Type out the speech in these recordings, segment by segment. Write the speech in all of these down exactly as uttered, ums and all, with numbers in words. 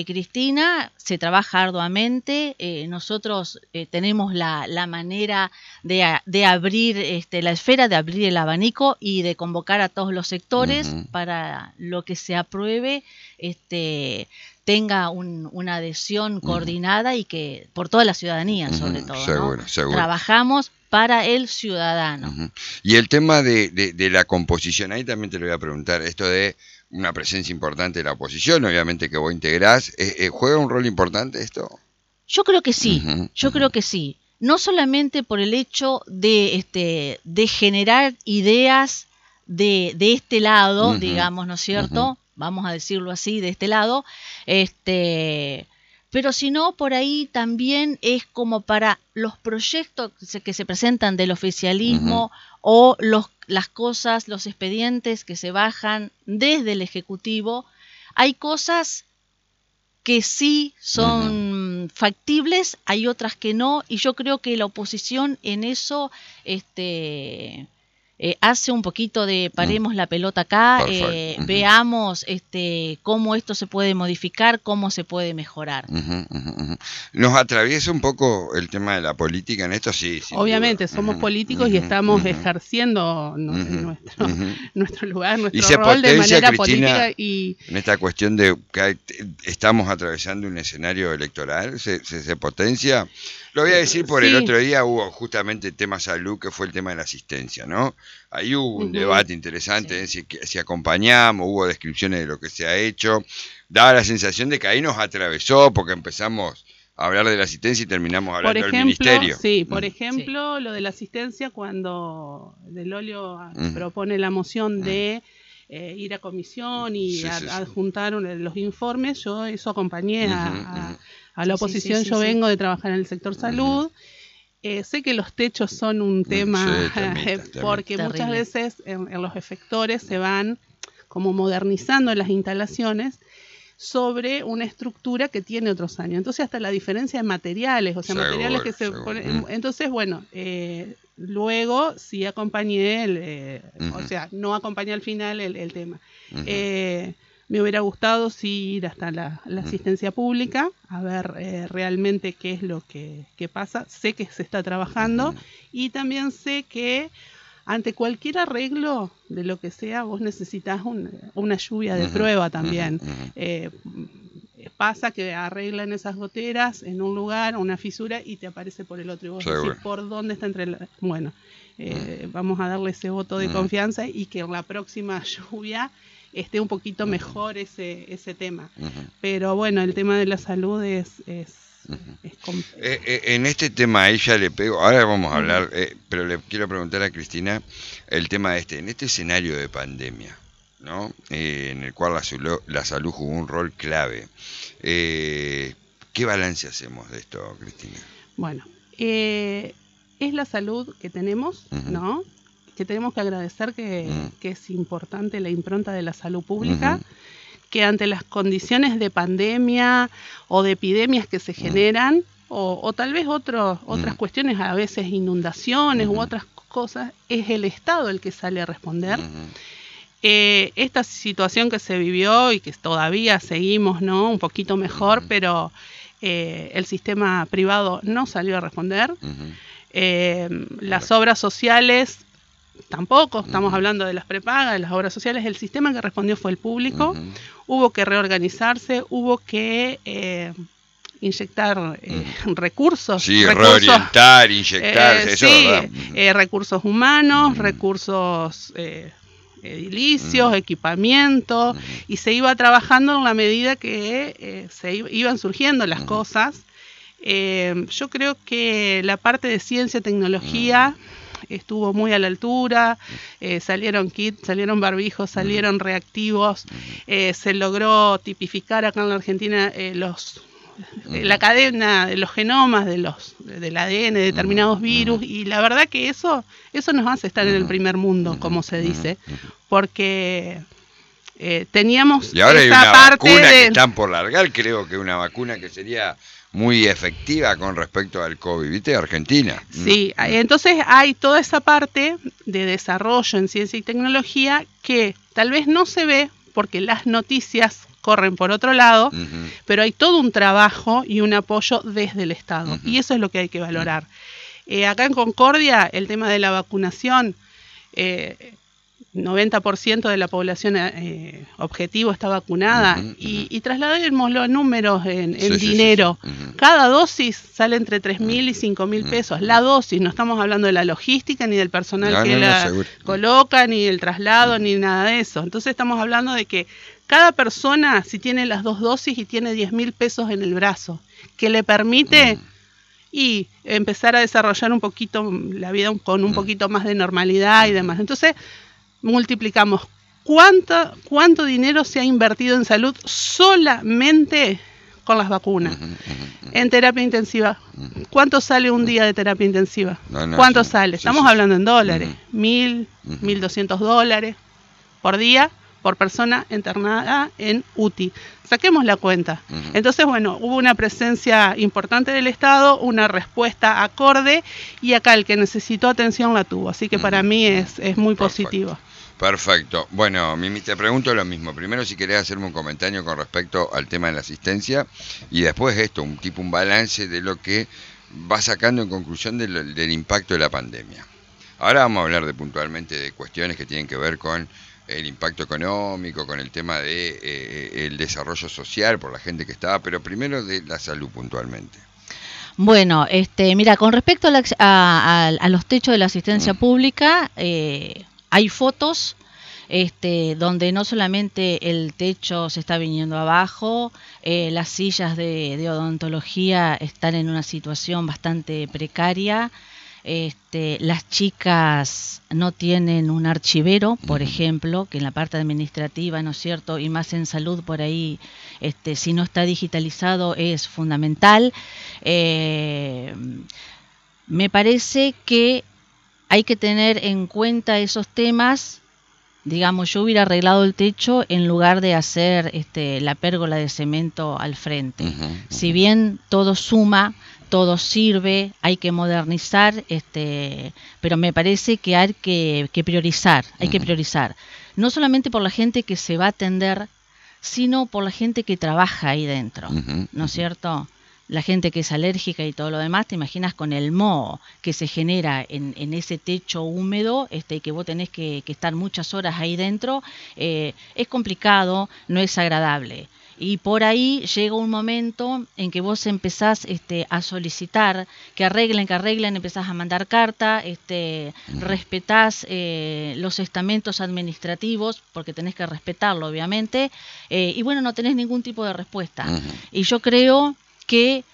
eh, Cristina, se trabaja arduamente. Eh, nosotros eh, tenemos la, la manera de, de abrir este, la esfera, de abrir el abanico y de convocar a todos los sectores uh-huh. para lo que se apruebe este, tenga un, una adhesión coordinada uh-huh. y que por toda la ciudadanía, uh-huh. sobre todo. Seguro, ¿no? seguro. Trabajamos para el ciudadano. Uh-huh. Y el tema de, de, de la composición, ahí también te lo voy a preguntar, esto de una presencia importante de la oposición, obviamente que vos integrás, eh, eh, ¿juega un rol importante esto? Yo creo que sí, uh-huh. yo uh-huh. creo que sí. No solamente por el hecho de, este, de generar ideas de, de este lado, uh-huh. digamos, ¿no es cierto? Uh-huh. Vamos a decirlo así, de este lado, este... pero si no, por ahí también es como para los proyectos que se, que se presentan del oficialismo uh-huh. o los, las cosas, los expedientes que se bajan desde el Ejecutivo. Hay cosas que sí son uh-huh. factibles, hay otras que no, y yo creo que la oposición en eso este, eh, hace un poquito de paremos uh-huh. la pelota acá, eh, uh-huh. veamos este, cómo esto se puede modificar, cómo se puede mejorar. Uh-huh, uh-huh. ¿Nos atraviesa un poco el tema de la política en esto? Sí. Obviamente, duda. somos uh-huh. políticos uh-huh. y estamos uh-huh. ejerciendo no, uh-huh. nuestro, uh-huh. nuestro lugar, nuestro y rol de manera Cristina, política. Y en esta cuestión de que hay, estamos atravesando un escenario electoral, ¿se, se, se potencia? Lo voy a decir por sí. el otro día hubo justamente el tema salud, que fue el tema de la asistencia, ¿no? Ahí hubo un uh-huh. debate interesante, sí. ¿eh? si, si acompañamos, hubo descripciones de lo que se ha hecho. Daba la sensación de que ahí nos atravesó porque empezamos a hablar de la asistencia y terminamos hablando por ejemplo, del ministerio. Sí, por uh-huh. ejemplo, sí. lo de la asistencia cuando Del Olio uh-huh. propone la moción uh-huh. de eh, ir a comisión y sí, a, sí, sí. adjuntar los informes, yo eso acompañé uh-huh. a... a A la oposición, sí, sí, sí, yo sí. vengo de trabajar en el sector salud. Uh-huh. Eh, sé que los techos son un tema, sí, también, también. porque Terrible. muchas veces en, en los efectores se van como modernizando las instalaciones sobre una estructura que tiene otros años. Entonces hasta la diferencia de materiales, o sea, seguro, materiales que se seguro. ponen... Entonces, bueno, eh, luego sí acompañé, el, eh, uh-huh. o sea, no acompañé al final el, el tema. Uh-huh. Eh, Me hubiera gustado sí ir hasta la, la asistencia pública, a ver eh, realmente qué es lo que, que pasa. Sé que se está trabajando uh-huh. y también sé que ante cualquier arreglo de lo que sea, vos necesitas un, una lluvia de uh-huh. prueba también. Uh-huh. Eh, pasa que arreglan esas goteras en un lugar, una fisura, y te aparece por el otro. Y vos decís, ¿por dónde está entre la...? Bueno, eh, uh-huh. vamos a darle ese voto de uh-huh. confianza y que en la próxima lluvia esté un poquito mejor ese ese tema. Uh-huh. Pero bueno, el tema de la salud es... es, uh-huh. es eh, eh, en este tema a ella le pego, ahora vamos a hablar, uh-huh. eh, pero le quiero preguntar a Cristina el tema este, en este escenario de pandemia, ¿no? Eh, en el cual la, salud, la salud jugó un rol clave. Eh, ¿Qué balance hacemos de esto, Cristina? Bueno, eh, es la salud que tenemos, uh-huh. ¿no? Que tenemos que agradecer que, uh-huh. que es importante la impronta de la salud pública, uh-huh. que ante las condiciones de pandemia o de epidemias que se generan, uh-huh. o, o tal vez otro, otras uh-huh. cuestiones, a veces inundaciones uh-huh. u otras cosas, es el Estado el que sale a responder. Uh-huh. Eh, esta situación que se vivió y que todavía seguimos, ¿no? Un poquito mejor, uh-huh. pero eh, el sistema privado no salió a responder. Uh-huh. Eh, las obras sociales tampoco, estamos uh-huh. hablando de las prepagas, de las obras sociales. El sistema que respondió fue el público. Uh-huh. Hubo que reorganizarse, hubo que eh, inyectar eh, uh-huh. recursos. Sí, recursos, reorientar, inyectar, eh, eso, sí, ¿verdad? Eh, recursos humanos, uh-huh. recursos eh, edilicios, uh-huh. equipamiento, uh-huh. y se iba trabajando en la medida que eh, se iban surgiendo las uh-huh. cosas. Eh, yo creo que la parte de ciencia y tecnología uh-huh. estuvo muy a la altura, eh, salieron kits, salieron barbijos, salieron uh-huh. reactivos, eh, se logró tipificar acá en la Argentina eh, los uh-huh. la cadena de los genomas de los del A D N de determinados uh-huh. virus, y la verdad que eso eso nos hace estar uh-huh. en el primer mundo, uh-huh. como se dice, uh-huh. porque eh, teníamos y ahora esa hay una parte vacuna de... que están por largar, creo que una vacuna que sería muy efectiva con respecto al COVID, ¿viste? Argentina. Sí, entonces hay toda esa parte de desarrollo en ciencia y tecnología que tal vez no se ve porque las noticias corren por otro lado, uh-huh. pero hay todo un trabajo y un apoyo desde el Estado, uh-huh. y eso es lo que hay que valorar. Eh, acá en Concordia, el tema de la vacunación, eh, noventa por ciento de la población eh, objetivo está vacunada, uh-huh, uh-huh. y, y traslademos los números en, en sí, dinero. Sí, sí, sí. Uh-huh. Cada dosis sale entre tres mil y cinco mil pesos. Uh-huh. La dosis, no estamos hablando de la logística, ni del personal no, que no, la no, coloca, ni del traslado, uh-huh. ni nada de eso. Entonces estamos hablando de que cada persona, si tiene las dos dosis y tiene diez mil pesos en el brazo, que le permite... Uh-huh. y empezar a desarrollar un poquito la vida con un uh-huh. poquito más de normalidad y demás. Entonces, multiplicamos cuánto, cuánto dinero se ha invertido en salud solamente con las vacunas. Uh-huh, uh-huh. En terapia intensiva, ¿cuánto sale un día de terapia intensiva? No, no, ¿Cuánto sí, sale? Estamos sí, sí. hablando en dólares, uh-huh. mil, uh-huh. mil doscientos dólares por día por persona internada en U T I. Saquemos la cuenta. Uh-huh. Entonces, bueno, hubo una presencia importante del Estado, una respuesta acorde, y acá el que necesitó atención la tuvo. Así que uh-huh. para mí es, es muy Perfecto. positivo. Perfecto. Bueno, Mimi, te pregunto lo mismo. Primero, si querés hacerme un comentario con respecto al tema de la asistencia, y después esto, un tipo, un balance de lo que va sacando en conclusión del, del impacto de la pandemia. Ahora vamos a hablar de puntualmente de cuestiones que tienen que ver con el impacto económico, con el tema de eh, el desarrollo social por la gente que estaba, pero primero de la salud puntualmente. Bueno, este, mira, con respecto a, la, a, a, a los techos de la asistencia mm. pública, eh, hay fotos este, donde no solamente el techo se está viniendo abajo, eh, las sillas de, de odontología están en una situación bastante precaria. Este, las chicas no tienen un archivero, por uh-huh. ejemplo, que en la parte administrativa, ¿no es cierto? Y más en salud por ahí, este, si no está digitalizado es fundamental. Eh, me parece que hay que tener en cuenta esos temas. Digamos, yo hubiera arreglado el techo en lugar de hacer este, la pérgola de cemento al frente. Uh-huh, uh-huh. Si bien todo suma, todo sirve, hay que modernizar, este, pero me parece que hay que, que priorizar, hay uh-huh. que priorizar. No solamente por la gente que se va a atender, sino por la gente que trabaja ahí dentro, uh-huh. ¿no es cierto? La gente que es alérgica y todo lo demás, te imaginas con el moho que se genera en, en ese techo húmedo, este, que vos tenés que, que estar muchas horas ahí dentro, eh, es complicado, no es agradable. Y por ahí llega un momento en que vos empezás este, a solicitar que arreglen, que arreglen, empezás a mandar carta, este, uh-huh. respetás eh, los estamentos administrativos, porque tenés que respetarlo, obviamente, eh, y bueno, no tenés ningún tipo de respuesta. Uh-huh. Y yo creo que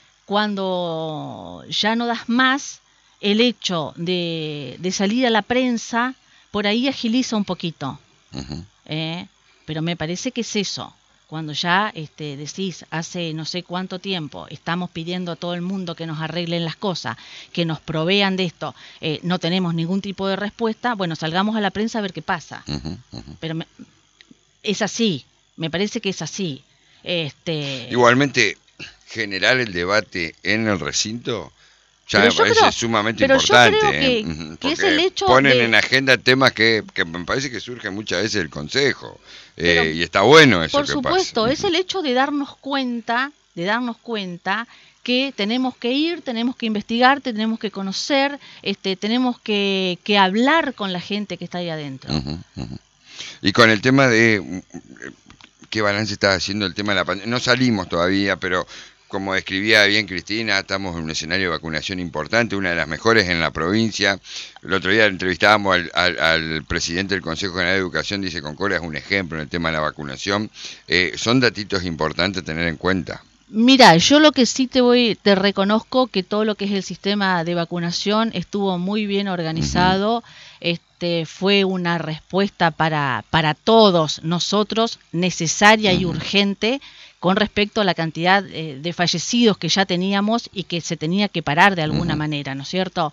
cuando ya no das más, el hecho de, de salir a la prensa, por ahí agiliza un poquito. Uh-huh. Eh, pero me parece que es eso. Cuando ya este, decís, hace no sé cuánto tiempo, estamos pidiendo a todo el mundo que nos arreglen las cosas, que nos provean de esto, eh, no tenemos ningún tipo de respuesta, bueno, salgamos a la prensa a ver qué pasa. Uh-huh, uh-huh. Pero me, es así, me parece que es así. Este... Igualmente, generar el debate en el recinto ya me parece creo, sumamente importante. Yo creo que, ¿eh? que es el hecho ponen de... en agenda temas que, que me parece que surgen muchas veces del Consejo. Eh, y está bueno eso. Por que supuesto, pasa. Es el hecho de darnos cuenta, de darnos cuenta que tenemos que ir, tenemos que investigar, tenemos que conocer, este, tenemos que, que hablar con la gente que está ahí adentro. Uh-huh, uh-huh. Y con el tema de qué balance está haciendo el tema de la pandemia, no salimos todavía, pero como describía bien Cristina, estamos en un escenario de vacunación importante, una de las mejores en la provincia. El otro día entrevistábamos al, al, al presidente del Consejo General de Educación, dice Concordia es un ejemplo en el tema de la vacunación. Eh, son datitos importantes a tener en cuenta. Mira, yo lo que sí te voy, te reconozco que todo lo que es el sistema de vacunación estuvo muy bien organizado. Uh-huh. Este, fue una respuesta para, para todos nosotros necesaria uh-huh. y urgente, con respecto a la cantidad eh, de fallecidos que ya teníamos y que se tenía que parar de alguna uh-huh. manera, ¿no es cierto?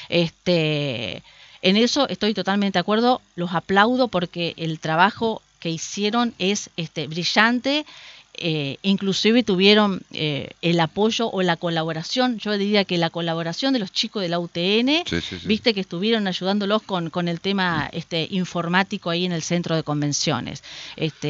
Este, en eso estoy totalmente de acuerdo, los aplaudo porque el trabajo que hicieron es este, brillante, eh, inclusive tuvieron eh, el apoyo o la colaboración, yo diría que la colaboración de los chicos de la U T N, sí, sí, sí. viste que estuvieron ayudándolos con, con el tema este, informático ahí en el centro de convenciones. Este,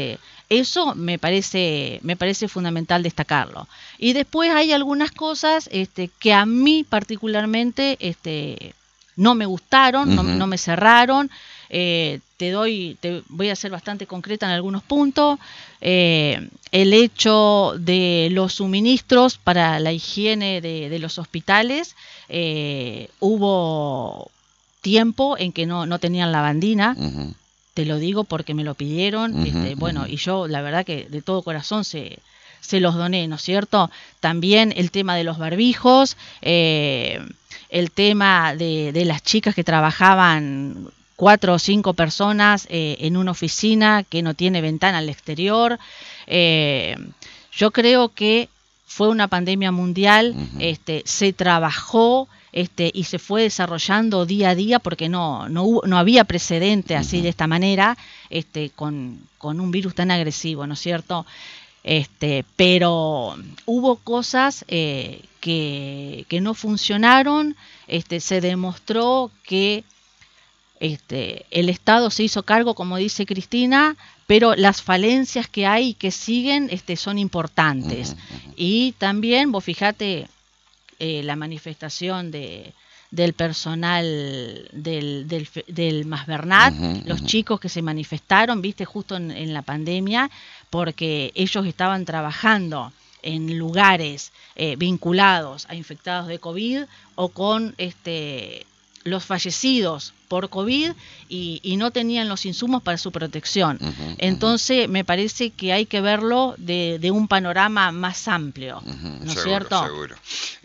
Eso me parece, me parece fundamental destacarlo. Y después hay algunas cosas este, que a mí particularmente este, no me gustaron, uh-huh. no, no me cerraron. Eh, te doy, te voy a ser bastante concreta en algunos puntos. Eh, el hecho de los suministros para la higiene de, de los hospitales, eh, hubo tiempo en que no, no tenían lavandina. Uh-huh. Te lo digo porque me lo pidieron. Uh-huh, este, bueno, uh-huh. y yo la verdad que de todo corazón se, se los doné, ¿no es cierto? También el tema de los barbijos, eh, el tema de, de las chicas que trabajaban cuatro o cinco personas eh, en una oficina que no tiene ventana al exterior. Eh, yo creo que fue una pandemia mundial, uh-huh. este, se trabajó este, y se fue desarrollando día a día porque no, no, hubo, no había precedente así uh-huh. de esta manera, este, con, con un virus tan agresivo, ¿no es cierto? Este, pero hubo cosas eh, que, que no funcionaron, este, se demostró que Este, el Estado se hizo cargo, como dice Cristina, pero las falencias que hay y que siguen este, son importantes. Uh-huh, uh-huh. Y también, vos fijate, eh, la manifestación de, del personal del, del, del Masbernat, uh-huh, los uh-huh. chicos que se manifestaron, viste, justo en, en la pandemia, porque ellos estaban trabajando en lugares eh, vinculados a infectados de COVID o con este los fallecidos por COVID y, y no tenían los insumos para su protección. Uh-huh, Entonces, uh-huh. me parece que hay que verlo de, de un panorama más amplio, uh-huh, ¿no es cierto? Seguro.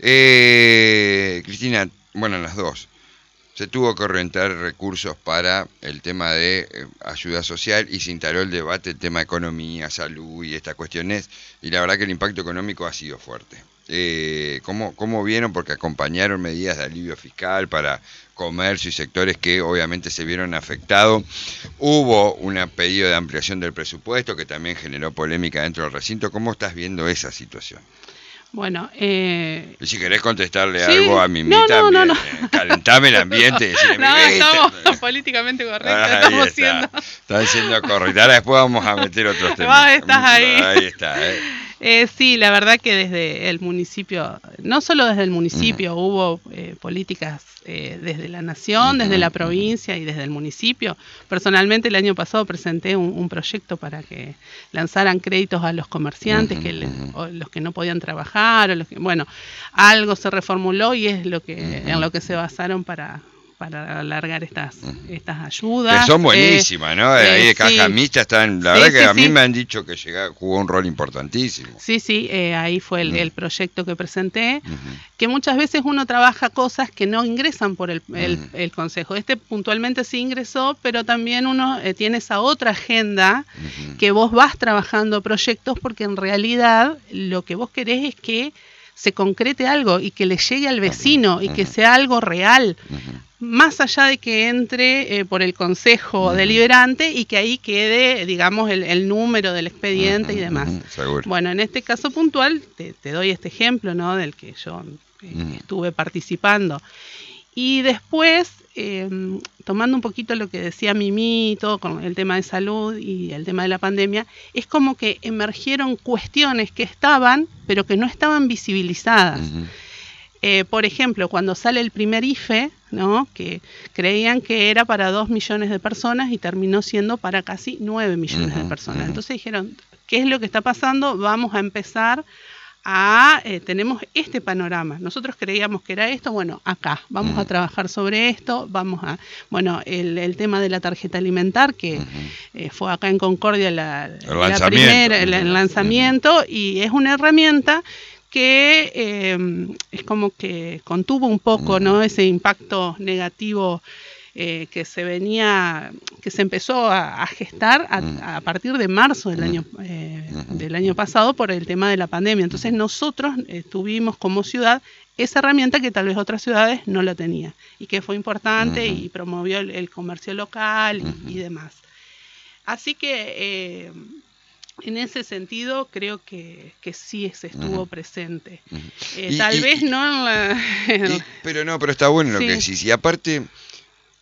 Eh, Cristina, bueno, las dos. Se tuvo que orientar recursos para el tema de eh, ayuda social y se instaló el debate, el tema de economía, salud y estas cuestiones, y la verdad que el impacto económico ha sido fuerte. Eh, ¿cómo, ¿Cómo vieron? Porque acompañaron medidas de alivio fiscal para comercio y sectores que obviamente se vieron afectados. Hubo un pedido de ampliación del presupuesto que también generó polémica dentro del recinto. ¿Cómo estás viendo esa situación? Bueno, eh... y si querés contestarle sí, algo a Mimi no, no, también, no, no. Eh, calentame el ambiente. Decirle, no, estamos políticamente correctos, ahí estamos está, siendo... Están siendo correctos. Ahora después vamos a meter otros temas. Ah, estás ahí. Ahí está, eh. Eh, sí, la verdad que desde el municipio, no solo desde el municipio, uh-huh. hubo eh, políticas eh, desde la nación, uh-huh. desde la provincia y desde el municipio. Personalmente el año pasado presenté un, un proyecto para que lanzaran créditos a los comerciantes, uh-huh. que le, o los que no podían trabajar, o los que, bueno, algo se reformuló y es lo que uh-huh. en lo que se basaron para... para alargar estas estas ayudas. Que son buenísimas, eh, ¿no? Eh, Ahí de caja sí. mixta están, la sí, verdad que sí, a mí sí. me han dicho que llegó, jugó un rol importantísimo. Sí, sí, eh, ahí fue el, uh-huh. el proyecto que presenté, uh-huh. que muchas veces uno trabaja cosas que no ingresan por el, el, uh-huh. el Consejo. Este puntualmente sí ingresó, pero también uno eh, tiene esa otra agenda uh-huh. que vos vas trabajando proyectos porque en realidad lo que vos querés es que se concrete algo y que le llegue al vecino uh-huh. y que sea algo real. Uh-huh. Más allá de que entre eh, por el Consejo uh-huh. Deliberante y que ahí quede, digamos, el, el número del expediente uh-huh. y demás. Uh-huh. Seguro. Bueno, en este caso puntual, te, te doy este ejemplo, ¿no? Del que yo eh, uh-huh. estuve participando. Y después, eh, tomando un poquito lo que decía Mimi, todo con el tema de salud y el tema de la pandemia, es como que emergieron cuestiones que estaban, pero que no estaban visibilizadas. Uh-huh. Eh, por ejemplo, cuando sale el primer I F E, ¿no? Que creían que era para dos millones de personas y terminó siendo para casi nueve millones uh-huh, de personas. Uh-huh. Entonces dijeron, ¿qué es lo que está pasando? Vamos a empezar a... Eh, tenemos este panorama. Nosotros creíamos que era esto, bueno, acá. Vamos uh-huh. a trabajar sobre esto, vamos a... Bueno, el, el tema de la tarjeta alimentar, que uh-huh. eh, fue acá en Concordia la, la primera, el, el lanzamiento, uh-huh. y es una herramienta que eh, es como que contuvo un poco, ¿no? Ese impacto negativo eh, que se venía, que se empezó a, a gestar a, a partir de marzo del año, eh, del año pasado por el tema de la pandemia. Entonces nosotros eh, tuvimos como ciudad esa herramienta que tal vez otras ciudades no la tenían y que fue importante y promovió el, el comercio local y, y demás. Así que... Eh, en ese sentido creo que, que sí se estuvo uh-huh. presente. Uh-huh. Eh, y, tal y, vez no en la... y, pero no, pero está bueno lo sí. que decís. Y aparte,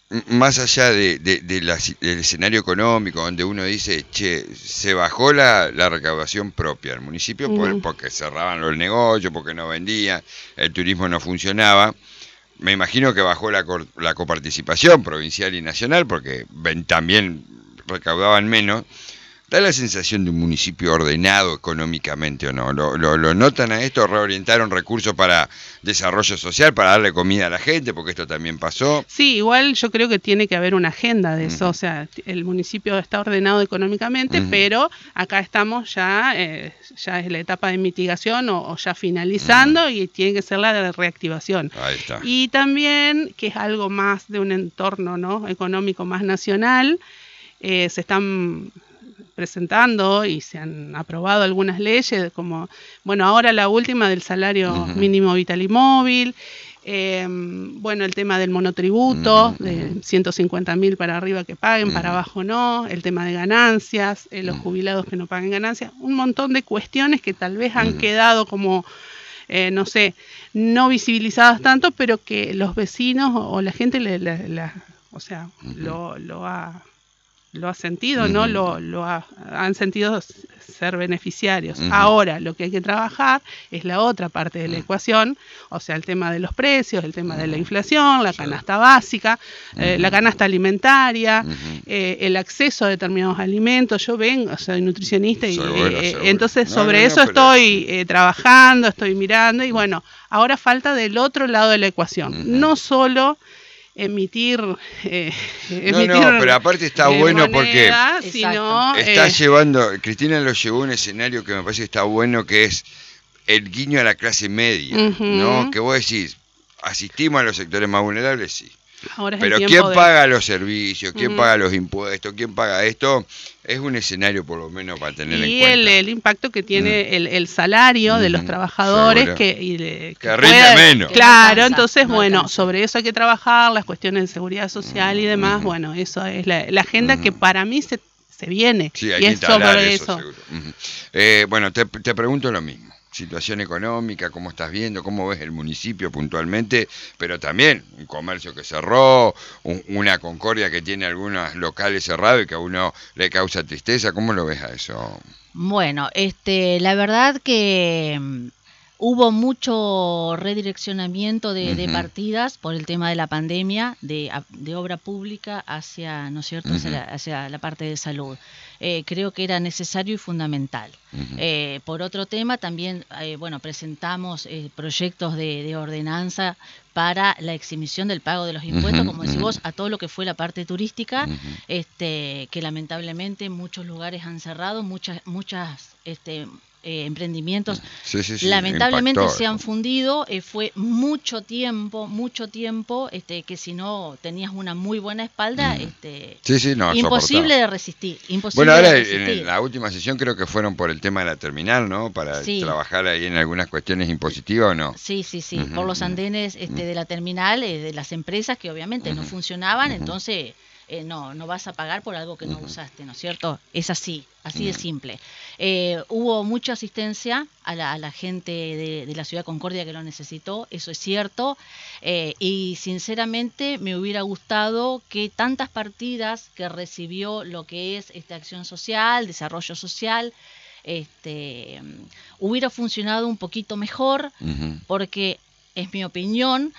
más allá de, de, de la, del escenario económico, donde uno dice, che, se bajó la, la recaudación propia del municipio por, uh-huh. porque cerraban los negocios, porque no vendían, el turismo no funcionaba. Me imagino que bajó la, la coparticipación provincial y nacional, porque ven, también recaudaban menos. ¿Da la sensación de un municipio ordenado económicamente o no? ¿Lo, lo, lo notan a esto? ¿Reorientaron recursos para desarrollo social, para darle comida a la gente? Porque esto también pasó. Sí, igual yo creo que tiene que haber una agenda de eso. Uh-huh. O sea, el municipio está ordenado económicamente, uh-huh. pero acá estamos ya, eh, ya es la etapa de mitigación o, o ya finalizando uh-huh. y tiene que ser la de reactivación. Ahí está. Y también, que es algo más de un entorno, ¿no?, económico más nacional, eh, se están presentando y se han aprobado algunas leyes, como, bueno, ahora la última del salario uh-huh. mínimo vital y móvil, eh, bueno, el tema del monotributo, uh-huh. de ciento cincuenta mil para arriba que paguen, uh-huh. para abajo no, el tema de ganancias, eh, los jubilados que no paguen ganancias, un montón de cuestiones que tal vez han uh-huh. quedado como, eh, no sé, no visibilizadas tanto, pero que los vecinos o, o la gente, le, la, la, o sea, uh-huh. lo, lo ha... lo ha sentido, uh-huh. ¿no? Lo, lo ha, han sentido ser beneficiarios. Uh-huh. Ahora, lo que hay que trabajar es la otra parte de la uh-huh. ecuación, o sea, el tema de los precios, el tema uh-huh. de la inflación, la canasta básica, uh-huh. eh, la canasta alimentaria, uh-huh. eh, el acceso a determinados alimentos. Yo vengo, soy nutricionista y seguro, eh, seguro. entonces sobre no, no, eso no, estoy eh, trabajando, estoy mirando y bueno, ahora falta del otro lado de la ecuación. Uh-huh. No solo emitir, eh, emitir no, no, pero aparte está eh, bueno moneda, porque sino, está eh, llevando, Cristina lo llevó a un escenario que me parece que está bueno, que es el guiño a la clase media, uh-huh. ¿no? Que vos decís, asistimos a los sectores más vulnerables, sí. Ahora es pero el ¿quién de... paga los servicios? ¿Quién uh-huh. paga los impuestos? ¿Quién paga esto? Es un escenario por lo menos para tener y en cuenta. Y el, el impacto que tiene uh-huh. el, el salario uh-huh. de los trabajadores que, y de, que, que rinde pueda, Claro, menos. Que no alcanza, entonces no bueno, alcanza. Sobre eso hay que trabajar, las cuestiones de seguridad social uh-huh. y demás, uh-huh. bueno, eso es la, la agenda uh-huh. que para mí se, se viene. Sí, hay y que es sobre eso. eso. Uh-huh. eh, bueno, te, te pregunto lo mismo. Situación económica, cómo estás viendo, cómo ves el municipio puntualmente, pero también un comercio que cerró, un, una Concordia que tiene algunos locales cerrados y que a uno le causa tristeza. ¿Cómo lo ves a eso? Bueno, este, la verdad que um, hubo mucho redireccionamiento de, uh-huh. de partidas por el tema de la pandemia, de, de obra pública hacia, ¿no es cierto?, uh-huh. hacia, la, hacia la parte de salud. Eh, creo que era necesario y fundamental. Uh-huh. Eh, por otro tema, también eh, bueno, presentamos eh, proyectos de, de ordenanza para la exhibición del pago de los impuestos, uh-huh. como decís vos, a todo lo que fue la parte turística, uh-huh. este, que lamentablemente muchos lugares han cerrado, muchas, muchas este, eh, emprendimientos sí, sí, sí, lamentablemente impactó. Se han fundido. Eh, fue mucho tiempo, mucho tiempo, este, que si no tenías una muy buena espalda, uh-huh. este, sí, sí, no, imposible soportado. de resistir. Imposible bueno, ahora de resistir. En la última sesión creo que fueron por el tema de la terminal, ¿no? Para sí. trabajar ahí en algunas cuestiones impositivas, ¿o no? Sí, sí, sí, uh-huh. por los andenes este, uh-huh. de la terminal, eh, de las empresas que obviamente uh-huh. no funcionaban, uh-huh. entonces eh, no, no vas a pagar por algo que no uh-huh. usaste, ¿no es cierto? Es así, así uh-huh. de simple. Eh, hubo mucha asistencia a la, a la gente de, de la ciudad de Concordia que lo necesitó, eso es cierto, eh, y sinceramente me hubiera gustado que tantas partidas que recibió lo que es esta acción social, desarrollo social, este, hubiera funcionado un poquito mejor, uh-huh. porque es mi opinión,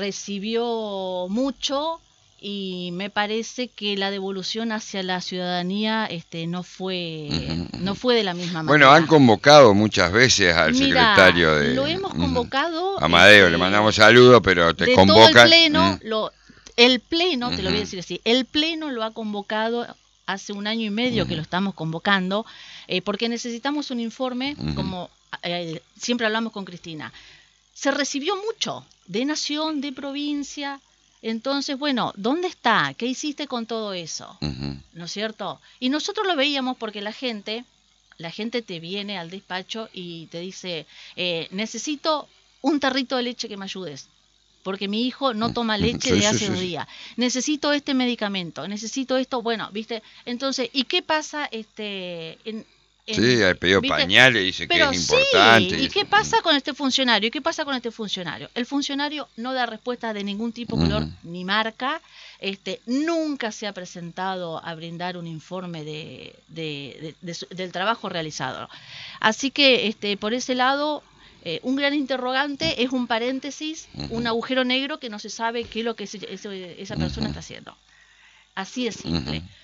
recibió mucho y me parece que la devolución hacia la ciudadanía este, no fue uh-huh. no fue de la misma manera. Bueno, han convocado muchas veces al Mira, secretario de... Lo hemos convocado... Uh-huh. Amadeo, este, le mandamos saludos, pero te de convocan... Todo el pleno, uh-huh. lo, el pleno, uh-huh. te lo voy a decir así, el pleno lo ha convocado hace un año y medio uh-huh. que lo estamos convocando, eh, porque necesitamos un informe, uh-huh. como eh, siempre hablamos con Cristina. Se recibió mucho, de nación, de provincia... Entonces, bueno, ¿dónde está? ¿Qué hiciste con todo eso? Uh-huh. ¿No es cierto? Y nosotros lo veíamos porque la gente, la gente te viene al despacho y te dice, eh, necesito un tarrito de leche que me ayudes, porque mi hijo no toma leche sí, de hace sí, dos sí. días. Necesito este medicamento, necesito esto, bueno, ¿viste? Entonces, ¿y qué pasa? Este, en, En, sí, ha pedido ¿viste? pañales, dice Pero que es importante. Sí, ¿y qué pasa con este funcionario? ¿Y qué pasa con este funcionario? El funcionario no da respuesta de ningún tipo, color uh-huh. ni marca. Este, nunca se ha presentado a brindar un informe de, de, de, de, del trabajo realizado. Así que este, por ese lado, eh, un gran interrogante, es un paréntesis, uh-huh. un agujero negro que no se sabe qué es lo que ese, ese, esa persona uh-huh. está haciendo. Así es simple. Uh-huh.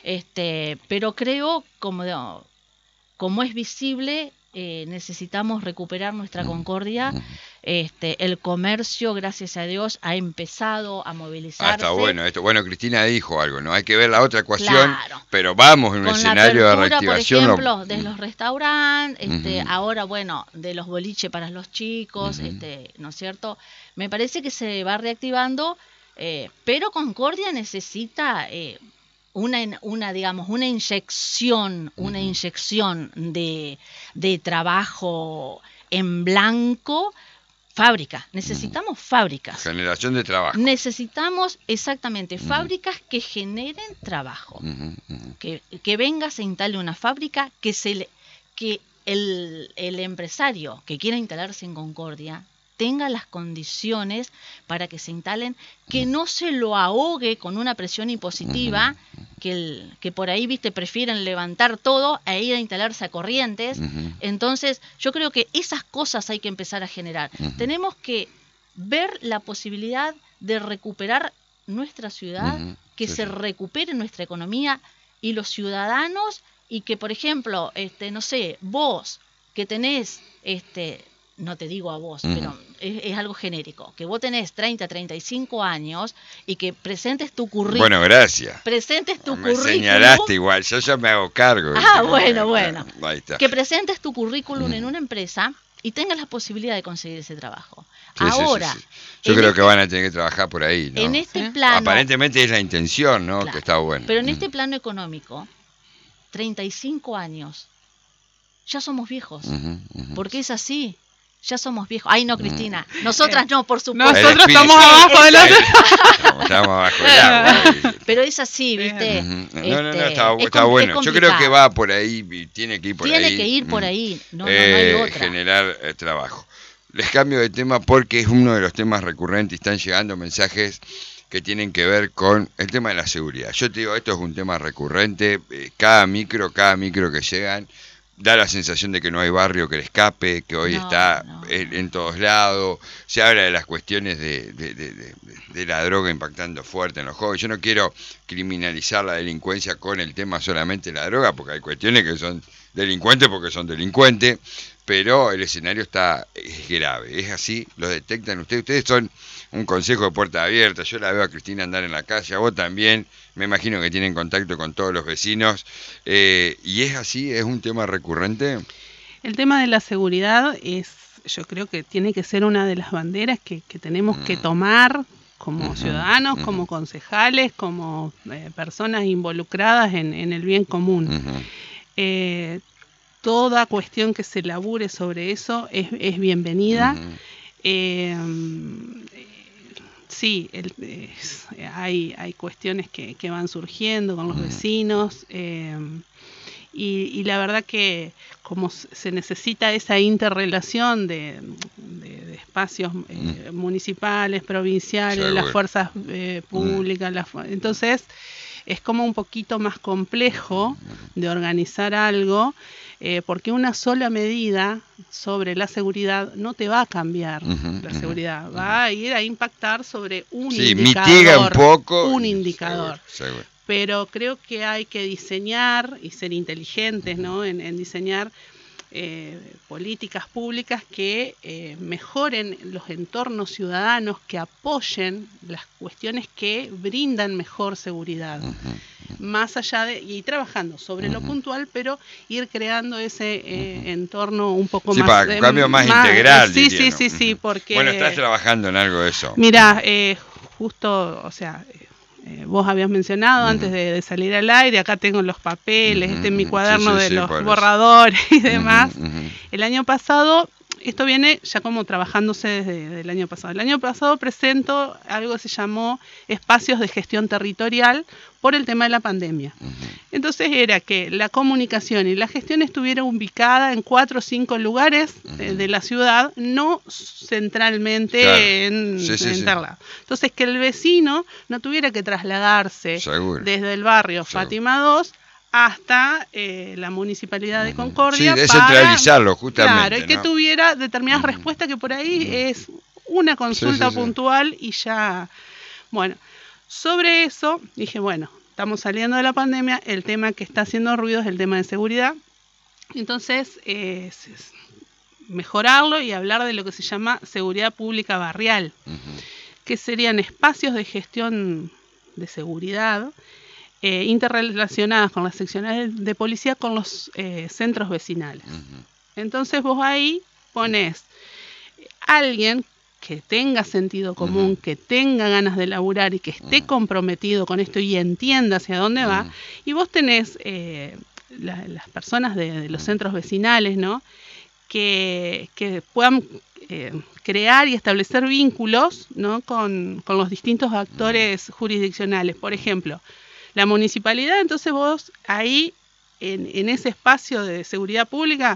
Este, pero creo, como de, como es visible, eh, necesitamos recuperar nuestra concordia. Este, el comercio, gracias a Dios, ha empezado a movilizarse. Ah, está bueno esto. Bueno, Cristina dijo algo, ¿no? Hay que ver la otra ecuación, claro. pero vamos en un Con escenario la apertura, de reactivación. Por ejemplo, de los restaurantes, este, uh-huh. ahora, bueno, de los boliches para los chicos, uh-huh. este, ¿no es cierto? Me parece que se va reactivando, eh, pero Concordia necesita... Eh, Una, una, digamos, una inyección, una inyección de, de trabajo en blanco, fábrica. Necesitamos fábricas. Generación de trabajo. Necesitamos, exactamente, uh-huh. fábricas que generen trabajo. Uh-huh, uh-huh. Que, que venga, se instale una fábrica, que, se le, que el, el empresario que quiera instalarse en Concordia tenga las condiciones para que se instalen, que no se lo ahogue con una presión impositiva, uh-huh. que, el, que por ahí, viste, prefieren levantar todo e ir a instalarse a Corrientes. Uh-huh. Entonces, yo creo que esas cosas hay que empezar a generar. Uh-huh. Tenemos que ver la posibilidad de recuperar nuestra ciudad, uh-huh. que sí, se sí. recupere nuestra economía y los ciudadanos, y que, por ejemplo, este, no sé, vos que tenés... este no te digo a vos, uh-huh. pero es, es algo genérico, que vos tenés treinta, treinta y cinco años y que presentes tu currículum. Bueno, gracias. Presentes tu me currículum. Me señalaste igual, yo ya me hago cargo. Ah, bueno, bueno. Ahí está. Que presentes tu currículum uh-huh. en una empresa y tengas la posibilidad de conseguir ese trabajo. Sí, Ahora... Sí, sí, sí. Yo creo este, que van a tener que trabajar por ahí, ¿no? En este ¿Eh? plano... Aparentemente es la intención, ¿no? Claro, que está bueno. Pero en uh-huh. este plano económico, treinta y cinco años, ya somos viejos. Uh-huh, uh-huh. Porque es así. Ya somos viejos. Ay, no, Cristina. Nosotras no, por supuesto. Nosotros estamos abajo de la... Estamos abajo del agua. Pero es así, ¿viste? Uh-huh. No, no, no, está, está bueno. Yo creo que va por ahí, tiene que ir por tiene ahí. Tiene que ir por ahí. No, eh, no, no hay otra. Generar eh, trabajo. Les cambio de tema porque es uno de los temas recurrentes. Están llegando mensajes que tienen que ver con el tema de la seguridad. Yo te digo, esto es un tema recurrente. Eh, cada micro, cada micro que llegan... da la sensación de que no hay barrio que le escape, que hoy no, está no. En, en todos lados. Se habla de las cuestiones de, de, de, de, de la droga impactando fuerte en los jóvenes. Yo no quiero criminalizar la delincuencia con el tema solamente de la droga, porque hay cuestiones que son delincuentes porque son delincuentes, pero el escenario está es grave. Es así, lo detectan ustedes. Ustedes son un consejo de puerta abierta. Yo la veo a Cristina andar en la calle, a vos también. Me imagino que tienen contacto con todos los vecinos. Eh, ¿Y es así? ¿Es un tema recurrente? El tema de la seguridad es, yo creo que tiene que ser una de las banderas que, que tenemos mm. que tomar como uh-huh, ciudadanos, uh-huh. como concejales, como eh, personas involucradas en, en el bien común. Uh-huh. Eh, toda cuestión que se labure sobre eso es, es bienvenida. Uh-huh. Eh, Sí, el, es, hay, hay cuestiones que, que van surgiendo con los mm. vecinos eh, y, y la verdad que como se necesita esa interrelación de, de, de espacios eh, mm. municipales, provinciales, Seguro. las fuerzas eh, públicas, mm. las, entonces es como un poquito más complejo de organizar algo. Eh, porque una sola medida sobre la seguridad no te va a cambiar uh-huh, la seguridad, uh-huh. va a ir a impactar sobre un sí, indicador. Mitiga un poco. Un indicador. Seguro, seguro. Pero creo que hay que diseñar y ser inteligentes, ¿no? en, en diseñar eh, políticas públicas que eh, mejoren los entornos ciudadanos, que apoyen las cuestiones que brindan mejor seguridad. Uh-huh. Más allá de, y trabajando sobre uh-huh. lo puntual, pero ir creando ese eh, uh-huh. entorno un poco sí, más... para un cambio más, más integral. Sí, diría, sí, ¿no? sí, sí, porque... Bueno, estás trabajando en algo de eso. Mira, eh, justo, o sea, eh, vos habías mencionado uh-huh. antes de, de salir al aire, acá tengo los papeles, uh-huh. este es mi cuaderno sí, sí, de sí, los borradores y demás. Uh-huh. El año pasado esto viene ya como trabajándose desde el año pasado. El año pasado presento algo que se llamó espacios de gestión territorial por el tema de la pandemia. Uh-huh. Entonces era que la comunicación y la gestión estuviera ubicada en cuatro o cinco lugares uh-huh. de, de la ciudad, no centralmente claro. en, sí, sí, en tal lado. Sí. Entonces que el vecino no tuviera que trasladarse Seguro. desde el barrio Seguro. Fátima dos hasta eh, la Municipalidad de Concordia. Sí, descentralizarlo, para, justamente. Claro, y ¿no? que tuviera determinadas uh-huh. respuestas que por ahí uh-huh. es una consulta sí, sí, puntual sí. y ya... Bueno, sobre eso dije, bueno, estamos saliendo de la pandemia, el tema que está haciendo ruido es el tema de seguridad. Entonces, eh, es, es mejorarlo y hablar de lo que se llama seguridad pública barrial, uh-huh. que serían espacios de gestión de seguridad, Eh, interrelacionadas con las seccionales de policía con los eh, centros vecinales. Uh-huh. Entonces vos ahí ponés alguien que tenga sentido común, uh-huh. que tenga ganas de laburar y que esté uh-huh. comprometido con esto y entienda hacia dónde va, uh-huh. y vos tenés eh, la, las personas de, de los centros vecinales, ¿no? que, que puedan eh, crear y establecer vínculos, ¿no? con, con los distintos actores uh-huh. jurisdiccionales. Por ejemplo, la municipalidad, entonces vos ahí, en, en ese espacio de seguridad pública,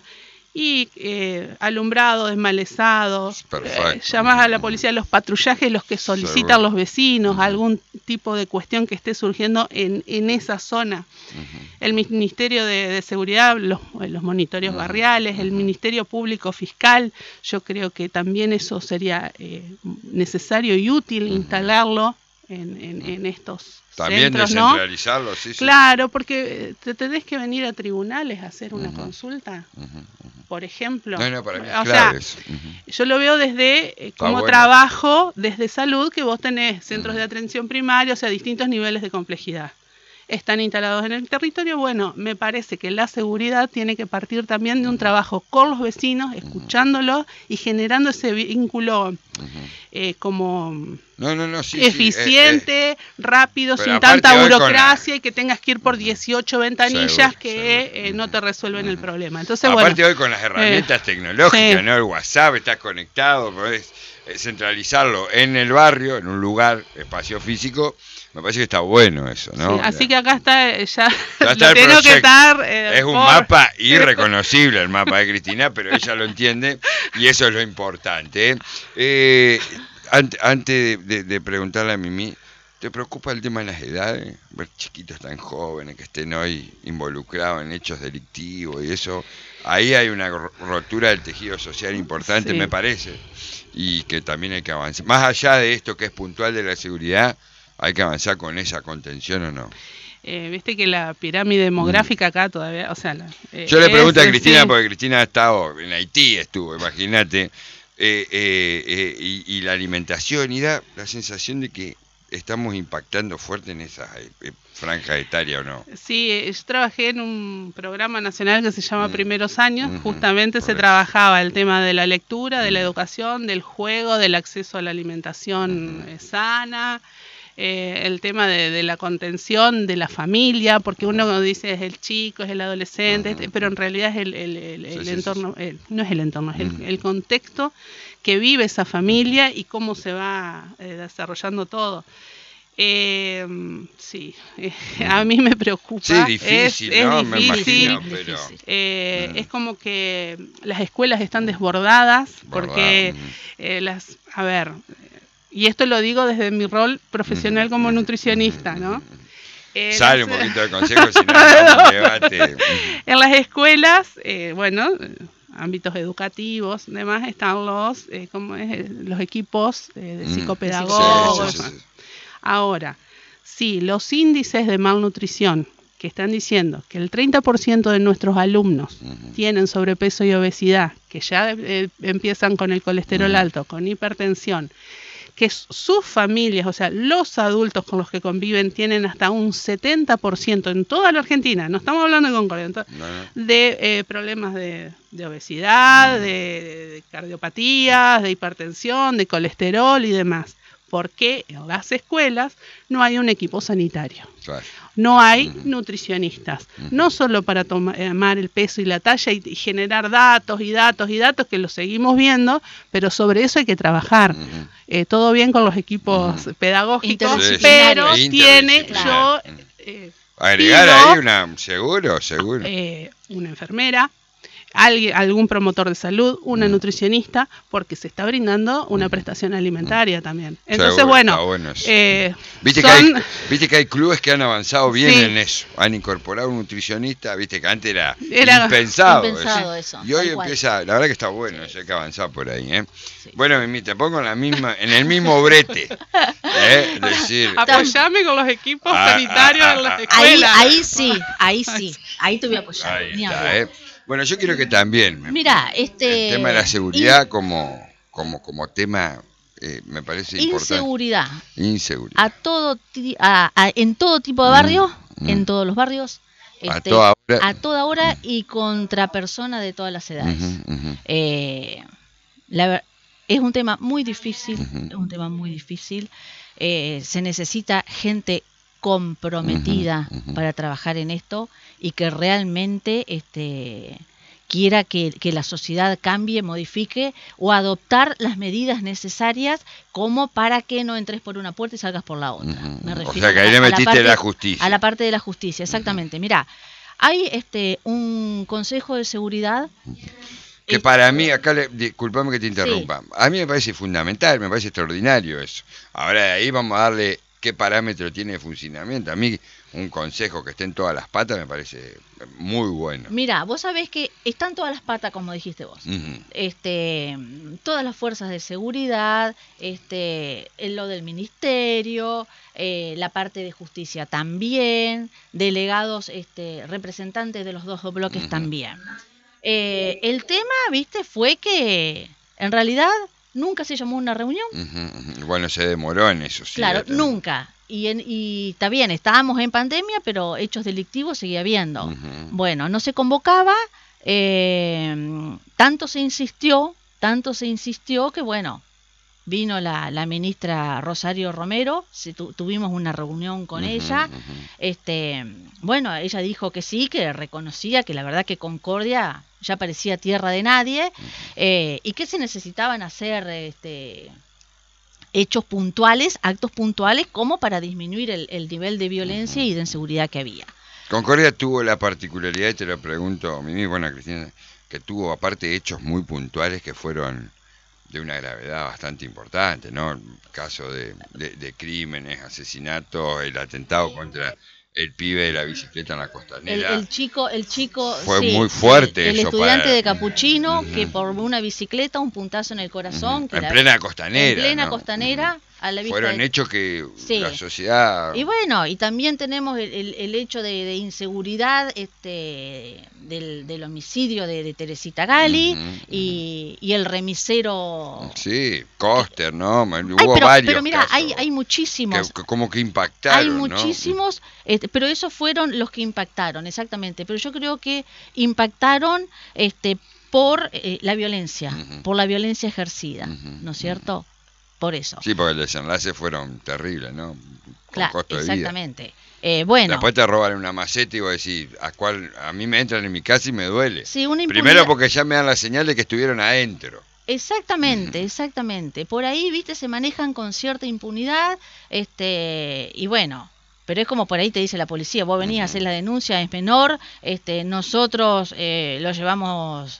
y eh, alumbrado, desmalezado, eh, llamás a la policía, los patrullajes, los que solicitan los vecinos, uh-huh. algún tipo de cuestión que esté surgiendo en, en esa zona. Uh-huh. El Ministerio de, de Seguridad, los, los monitorios uh-huh. barriales, el Ministerio Público Fiscal, yo creo que también eso sería eh, necesario y útil uh-huh. instalarlo en, en, en estos También centros, descentralizarlo, ¿no? sí, sí. Claro, porque te tenés que venir a tribunales a hacer una uh-huh. consulta, uh-huh. Uh-huh. por ejemplo. No, no, para mí es o clave sea, uh-huh. yo lo veo desde eh, como bueno. trabajo, desde salud, que vos tenés centros uh-huh. de atención primaria, o sea, distintos niveles de complejidad. Están instalados en el territorio. Bueno, me parece que la seguridad tiene que partir también de un trabajo con los vecinos, escuchándolos y generando ese vínculo uh-huh. eh, como no, no, no, sí, eficiente, sí, eh, eh. rápido, Pero sin tanta burocracia la... y que tengas que ir por dieciocho ventanillas seguro, que seguro. Eh, no te resuelven uh-huh. el problema. Entonces, aparte bueno, hoy con las herramientas eh, tecnológicas, sí. ¿no? El WhatsApp, estás conectado, podés centralizarlo en el barrio, en un lugar, espacio físico. Me parece que está bueno eso, ¿no? Sí, así que acá está, ya, ya está lo tengo que estar. Eh, es un por... mapa irreconocible el mapa de Cristina, pero ella lo entiende y eso es lo importante. ¿eh? Eh, ante, antes de, de, de preguntarle a Mimi, ¿te preocupa el tema de las edades? Ver chiquitos tan jóvenes que estén hoy involucrados en hechos delictivos y eso. Ahí hay una rotura del tejido social importante, sí. me parece, y que también hay que avanzar. Más allá de esto que es puntual de la seguridad, ¿hay que avanzar con esa contención o no? Eh, Viste que la pirámide demográfica acá todavía, o sea... La, eh, Yo le pregunto es, a Cristina, sí. porque Cristina ha estado en Haití, estuvo, imagínate, eh, eh, eh, y, y la alimentación, y da la sensación de que estamos impactando fuerte en esa eh, franja etaria, ¿o no? Sí, eh, yo trabajé en un programa nacional que se llama mm. Primeros Años, mm-hmm. justamente Por se eso. trabajaba el tema de la lectura, de mm. la educación, del juego, del acceso a la alimentación mm. sana... Eh, el tema de, de la contención de la familia, porque uno dice es el chico, es el adolescente, uh-huh. pero en realidad es el, el, el, el sí, entorno, sí, sí. El, no es el entorno, es uh-huh. el, el contexto que vive esa familia y cómo se va eh, desarrollando todo. Eh, sí, eh, a mí me preocupa. Sí, difícil, es, ¿no? es Me difícil, imagino, pero... eh, uh-huh. es como que las escuelas están desbordadas porque eh, las, a ver... Y esto lo digo desde mi rol profesional como nutricionista, ¿no? Eh, Sale las... un poquito de consejo, si no, no un debate. En las escuelas, eh, bueno, ámbitos educativos, demás, están los, eh, ¿cómo es? los equipos eh, de psicopedagogos. Sí, sí, sí, sí. Ahora, sí, los índices de malnutrición que están diciendo que el treinta por ciento de nuestros alumnos uh-huh. tienen sobrepeso y obesidad, que ya eh, empiezan con el colesterol uh-huh. alto, con hipertensión, que sus familias, o sea, los adultos con los que conviven, tienen hasta un setenta por ciento en toda la Argentina, no estamos hablando de Concordia, no, no. de eh, problemas de, de obesidad, no. de, de cardiopatías, de hipertensión, de colesterol y demás. ¿Por qué en las escuelas no hay un equipo sanitario? Claro. No hay Uh-huh. nutricionistas, Uh-huh. no solo para tomar el peso y la talla y, y generar datos y datos y datos que los seguimos viendo, pero sobre eso hay que trabajar. Uh-huh. eh, todo bien con los equipos uh-huh. pedagógicos, sí, pero sí. tiene Claro. yo... Eh, agregar pido, ahí una, seguro, seguro. Eh, una enfermera, alguien, algún promotor de salud, una mm. nutricionista, porque se está brindando una prestación alimentaria mm. también. Entonces, seguro, bueno, bueno eh, ¿Viste, son... que hay, viste que hay clubes que han avanzado bien sí. en eso, han incorporado un nutricionista, viste que antes era, era impensado, impensado eso. eso. Y hoy empieza, la verdad que está bueno, sí. hay que avanzar por ahí. ¿eh? Sí. Bueno, Mimi, te pongo en, la misma, en el mismo brete. ¿eh? Decir, apoyame eh, con los equipos ah, sanitarios ah, ah, en las escuelas. Ahí, ahí sí, ahí sí, ahí te voy a apoyar. Ahí está, ¿eh? Bueno, yo quiero que también. Mira, este. El tema de la seguridad y, como, como, como tema. Eh, me parece inseguridad. importante. Inseguridad. A todo, a, a, en todo tipo de barrios, mm, en mm. todos los barrios, a, este, toda hora. a toda hora y contra personas de todas las edades. Uh-huh, uh-huh. Eh, la, es un tema muy difícil, uh-huh. es un tema muy difícil. Eh, se necesita gente comprometida uh-huh, uh-huh. para trabajar en esto y que realmente este quiera que, que la sociedad cambie, modifique o adoptar las medidas necesarias como para que no entres por una puerta y salgas por la otra. Uh-huh. Me refiero o sea que ahí a, le metiste a la, parte, la justicia. A la parte de la justicia, exactamente. Uh-huh. Mirá, hay este un consejo de seguridad. Que para mí, acá, le, disculpame que te interrumpa, sí. a mí me parece fundamental, me parece extraordinario eso. Ahora de ahí vamos a darle qué parámetro tiene de funcionamiento. A mí un consejo que esté en todas las patas me parece muy bueno. Mira, vos sabés que están todas las patas, como dijiste vos. Uh-huh. Este, todas las fuerzas de seguridad, este, lo del ministerio, eh, la parte de justicia también, delegados, este, representantes de los dos bloques uh-huh. también. Eh, el tema, viste, fue que en realidad nunca se llamó una reunión. Uh-huh. Bueno, se demoró en eso. Sí, claro, nunca. Y, en, y está bien, estábamos en pandemia, pero hechos delictivos seguía habiendo. Uh-huh. Bueno, no se convocaba, eh, tanto se insistió, tanto se insistió que bueno, vino la, la ministra Rosario Romero, se tu, tuvimos una reunión con uh-huh, ella, uh-huh. este, bueno, ella dijo que sí, que reconocía que la verdad que Concordia ya parecía tierra de nadie, uh-huh. eh, y que se necesitaban hacer este hechos puntuales, actos puntuales, como para disminuir el, el nivel de violencia uh-huh. y de inseguridad que había. Concordia tuvo la particularidad, y te lo pregunto, Mimi, bueno, Cristina, que tuvo aparte hechos muy puntuales que fueron de una gravedad bastante importante, ¿no? El caso de, de, de crímenes, asesinatos, el atentado contra el pibe de la bicicleta en la Costanera. El, el chico, el chico fue sí, muy fuerte. El, el eso estudiante para... de Capuchino uh-huh. que por una bicicleta, un puntazo en el corazón. Uh-huh. Que en la, plena Costanera. En plena ¿no? Costanera. Uh-huh. A la vista Fueron de... hechos que sí. la sociedad... Y bueno, y también tenemos el, el, el hecho de, de inseguridad este del, del homicidio de, de Teresita Gali uh-huh. y, y el remisero... Sí, Coster, ¿no? Hubo Ay, pero, varios pero mira, casos hay, hay muchísimos. Que, que como que impactaron, Hay muchísimos, ¿no? este, pero esos fueron los que impactaron, exactamente. Pero yo creo que impactaron este por eh, la violencia, uh-huh. por la violencia ejercida, uh-huh. ¿no es cierto? Uh-huh. Por eso. Sí, porque el desenlace fueron terribles, ¿no? Con claro, costo exactamente. De vida. Eh, bueno. Después te roban una maceta y vos decís, ¿a cuál? A mí me entran en mi casa y me duele. Sí, una impunidad... Primero porque ya me dan la señal de que estuvieron adentro. Exactamente, uh-huh. exactamente. Por ahí, viste, se manejan con cierta impunidad, este, y bueno, pero es como por ahí te dice la policía, vos venís uh-huh. a hacer la denuncia, es menor, este, nosotros eh, lo llevamos...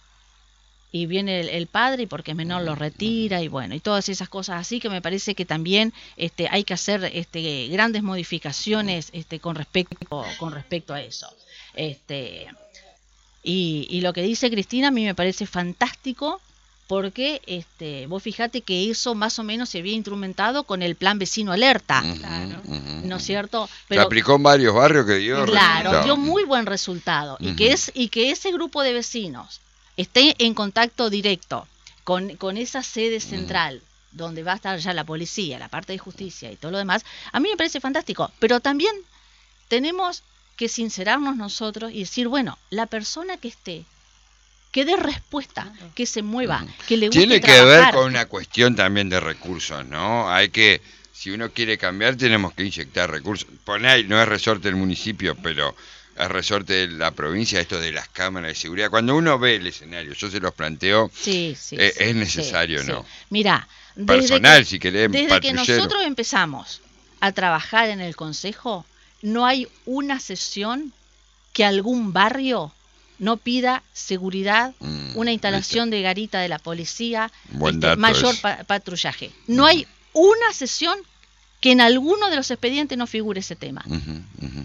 y viene el, el padre y porque es menor lo retira y bueno, y todas esas cosas así que me parece que también este hay que hacer este grandes modificaciones este con respecto con respecto a eso. Este y, y lo que dice Cristina a mí me parece fantástico porque este vos fijate que eso más o menos se había instrumentado con el plan vecino alerta, uh-huh, claro, uh-huh. ¿no es cierto? Pero se aplicó en varios barrios que dio claro, resultado. dio muy buen resultado uh-huh. y que es y que ese grupo de vecinos esté en contacto directo con, con esa sede central, mm. donde va a estar ya la policía, la parte de justicia y todo lo demás, a mí me parece fantástico. Pero también tenemos que sincerarnos nosotros y decir, bueno, la persona que esté que dé respuesta, que se mueva, que le guste Tiene trabajar. que ver con una cuestión también de recursos, ¿no? Hay que, si uno quiere cambiar, tenemos que inyectar recursos. Poné, no es resorte del municipio, pero es resorte de la provincia, esto de las cámaras de seguridad. Cuando uno ve el escenario, yo se los planteo, sí, sí, eh, sí, es necesario, sí, ¿no? Sí. Mirá, personal, que, si querés, desde que nosotros empezamos a trabajar en el consejo, no hay una sesión que algún barrio no pida seguridad, mm, una instalación ¿viste? de garita de la policía, este, mayor pa patrullaje. No uh-huh. hay una sesión que en alguno de los expedientes no figure ese tema. Uh-huh, uh-huh.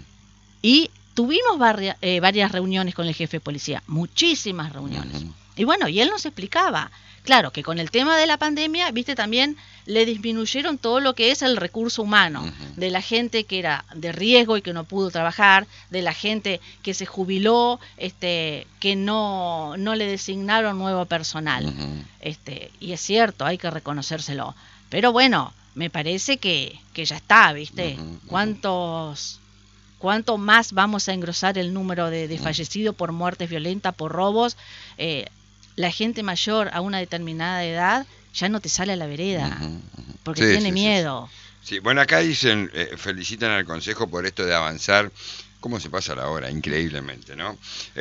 Y tuvimos barria, eh, varias reuniones con el jefe de policía, muchísimas reuniones. Uh-huh. Y bueno, y él nos explicaba, claro, que con el tema de la pandemia, viste, también le disminuyeron todo lo que es el recurso humano, uh-huh. de la gente que era de riesgo y que no pudo trabajar, de la gente que se jubiló, este, que no, no le designaron nuevo personal. Uh-huh. este, y es cierto, hay que reconocérselo. Pero bueno, me parece que, que ya está, viste, uh-huh. ¿Cuántos... ¿Cuánto más vamos a engrosar el número de, de fallecidos por muertes violentas, por robos? Eh, la gente mayor a una determinada edad ya no te sale a la vereda, uh-huh, uh-huh. porque sí, tiene sí, miedo. Sí, sí, bueno, acá dicen, eh, felicitan al Consejo por esto de avanzar. ¿Cómo se pasa la hora? Increíblemente, ¿no?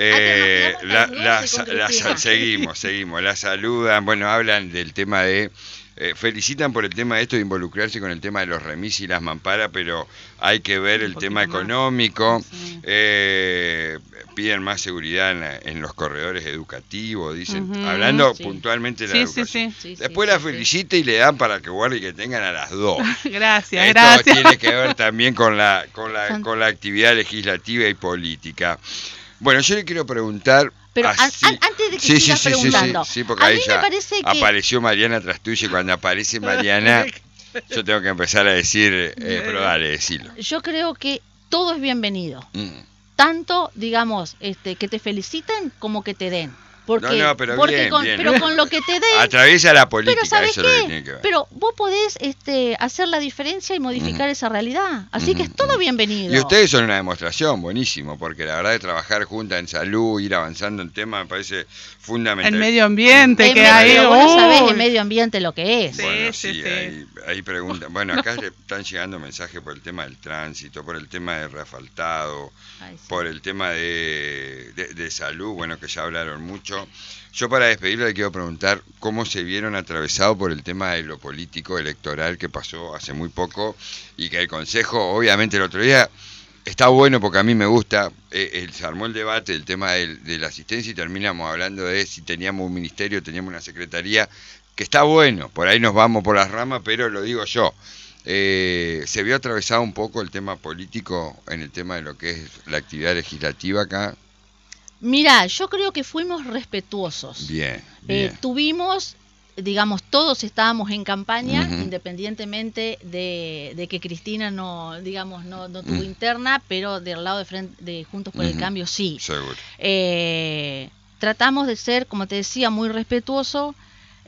Eh, la, la, la, la, seguimos, seguimos, la saludan, bueno, hablan del tema de... Eh, felicitan por el tema de esto de involucrarse con el tema de los remis y las mamparas, pero hay que ver el tema económico. Sí. Eh, piden más seguridad en, en los corredores educativos, dicen, uh-huh, hablando sí. puntualmente de la sí, educación. Sí, sí. Después sí, la sí, felicita sí. y le dan para que guarde y que tengan a las dos. Gracias, Esto gracias. tiene que ver también con la, con la, con la actividad legislativa y política. Bueno, yo le quiero preguntar... Pero an, an, antes de que sí, sigas sí, preguntando, sí, sí, sí, porque a ahí mí ya me parece que... apareció Mariana tras tuyo y cuando aparece Mariana, yo tengo que empezar a decir, eh, pero dale, decilo. Yo creo que todo es bienvenido. Mm. Tanto, digamos, este, que te feliciten como que te den. Porque, no, no, pero porque bien, con, bien. pero con lo que te den... Atraviesa la política, pero ¿sabes eso qué? es lo que tiene que ver. Pero vos podés este, hacer la diferencia y modificar uh-huh. esa realidad. Así uh-huh. que es todo bienvenido. Y ustedes son una demostración, buenísimo, porque la verdad de trabajar juntas en salud, ir avanzando en temas, me parece fundamental. El medio ambiente, en que medio, hay... Vos no sabés el medio ambiente lo que es. Sí, bueno, sí, sí, sí. Ahí, ahí preguntan. Bueno, acá le están llegando mensajes por el tema del tránsito, por el tema de reasfaltado, Ay, sí. por el tema de, de, de salud, bueno, que ya hablaron mucho. Yo para despedirle le quiero preguntar cómo se vieron atravesados por el tema de lo político electoral que pasó hace muy poco y que el Consejo, obviamente el otro día, está bueno porque a mí me gusta, eh, se armó el debate del tema de, de la asistencia y terminamos hablando de si teníamos un ministerio, teníamos una secretaría, que está bueno, por ahí nos vamos por las ramas, pero lo digo yo. Eh, ¿Se vio atravesado un poco el tema político en el tema de lo que es la actividad legislativa acá? Mira, yo creo que fuimos respetuosos. Bien, bien. Eh, tuvimos, digamos, todos estábamos en campaña, uh-huh. independientemente de, de que Cristina no, digamos, no, no tuvo uh-huh. interna, pero del lado de, frente, de Juntos por uh-huh. el Cambio sí. Seguro. Eh, tratamos de ser, como te decía, muy respetuosos.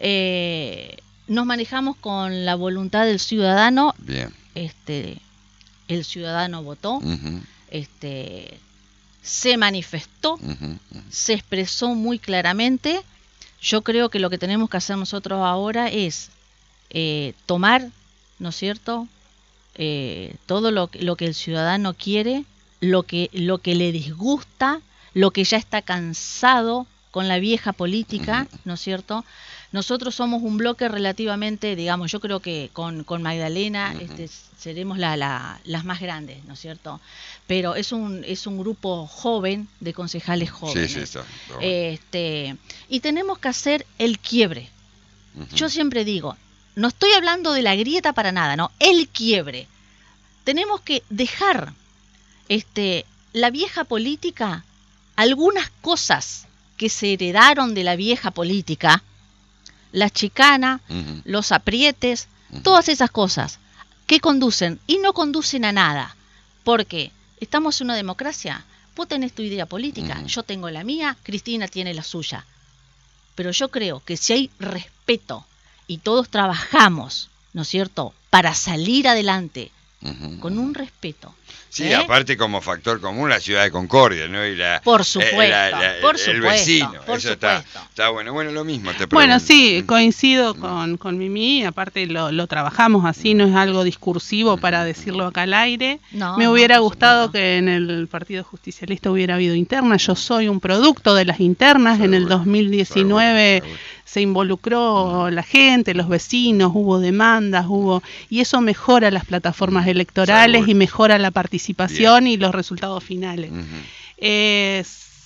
Eh, nos manejamos con la voluntad del ciudadano. Bien. Este, el ciudadano votó. Uh-huh. Este. Se manifestó, uh-huh, uh-huh. se expresó muy claramente. Yo creo que lo que tenemos que hacer nosotros ahora es eh, tomar, ¿no es cierto?, eh, todo lo, lo que el ciudadano quiere, lo que, lo que le disgusta, lo que ya está cansado con la vieja política, uh-huh. ¿no es cierto? Nosotros somos un bloque relativamente, digamos, yo creo que con, con Magdalena uh-huh. este, seremos la, la, las más grandes, ¿no es cierto? Pero es un es un grupo joven de concejales jóvenes. Sí, sí, está, está bueno. este, y tenemos que hacer el quiebre. Uh-huh. Yo siempre digo, no estoy hablando de la grieta para nada, no, el quiebre. Tenemos que dejar este, la vieja política, algunas cosas que se heredaron de la vieja política, la chicana, uh-huh. los aprietes, uh-huh. todas esas cosas que conducen y no conducen a nada, porque estamos en una democracia. Vos tenés tu idea política, uh-huh. yo tengo la mía, Cristina tiene la suya. Pero yo creo que si hay respeto y todos trabajamos, ¿no es cierto?, para salir adelante Uh-huh. con un respeto. Sí, ¿eh? aparte como factor común la ciudad de Concordia, ¿no? Y la, por supuesto, eh, la, la, por el supuesto, vecino, por eso supuesto. Está, está bueno. Bueno, lo mismo te pregunto. Bueno, sí, coincido con, con Mimi, aparte lo, lo trabajamos así, no es algo discursivo para decirlo acá al aire. No, Me hubiera no, gustado supuesto. que en el Partido Justicialista hubiera habido internas, yo soy un producto de las internas, Seguro, en el dos mil diecinueve seguro, seguro. se involucró la gente, los vecinos, hubo demandas, hubo y eso mejora las plataformas electorales Seguro. y mejora la participación Bien. y los resultados finales. Uh-huh. Eh,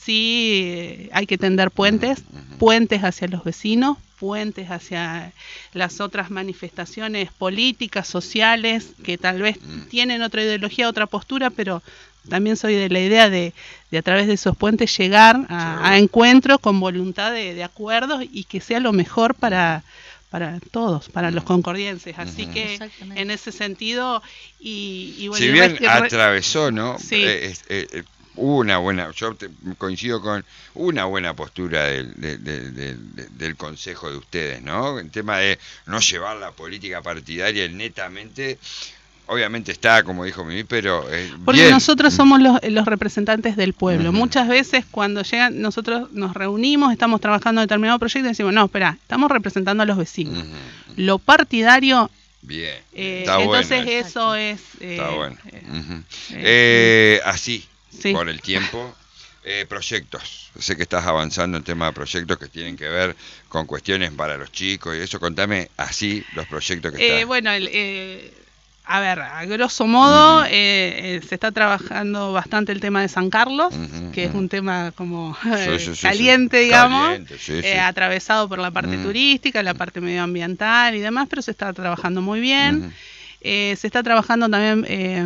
sí, hay que tender puentes, uh-huh, uh-huh. puentes hacia los vecinos, puentes hacia las otras manifestaciones políticas, sociales, que tal vez uh-huh. tienen otra ideología, otra postura, pero también soy de la idea de, de a través de esos puentes llegar a, a encuentros con voluntad de, de acuerdos y que sea lo mejor para, para todos, para uh-huh. los concordienses. Así uh-huh. que en ese sentido, y, y bueno, si bien y atravesó, ¿no? Sí. Eh, eh, eh, hubo una buena, yo te, coincido con una buena postura del, de, de, de, de, del consejo de ustedes, ¿no? El tema de no llevar la política partidaria netamente. Obviamente está, como dijo Mimi, pero eh, porque bien. Nosotros somos los, los representantes del pueblo. Uh-huh. Muchas veces cuando llegan, nosotros nos reunimos, estamos trabajando en determinado proyecto y decimos, no, espera, estamos representando a los vecinos. Uh-huh. Lo partidario... Bien, eh, está entonces bueno. eso es... Eh, está bueno. Eh, uh-huh. eh, eh, así, sí. por el tiempo... Eh, proyectos, sé que estás avanzando en tema de proyectos que tienen que ver con cuestiones para los chicos y eso, contame así los proyectos que eh, están. Bueno, el, eh, a ver, a grosso modo uh-huh. eh, eh, se está trabajando bastante el tema de San Carlos, uh-huh, que uh-huh. es un tema como sí, sí, sí, caliente, sí. digamos, Caliente, sí, eh, sí. atravesado por la parte uh-huh. turística, la parte medioambiental y demás, pero se está trabajando muy bien. Uh-huh. Eh, se está trabajando también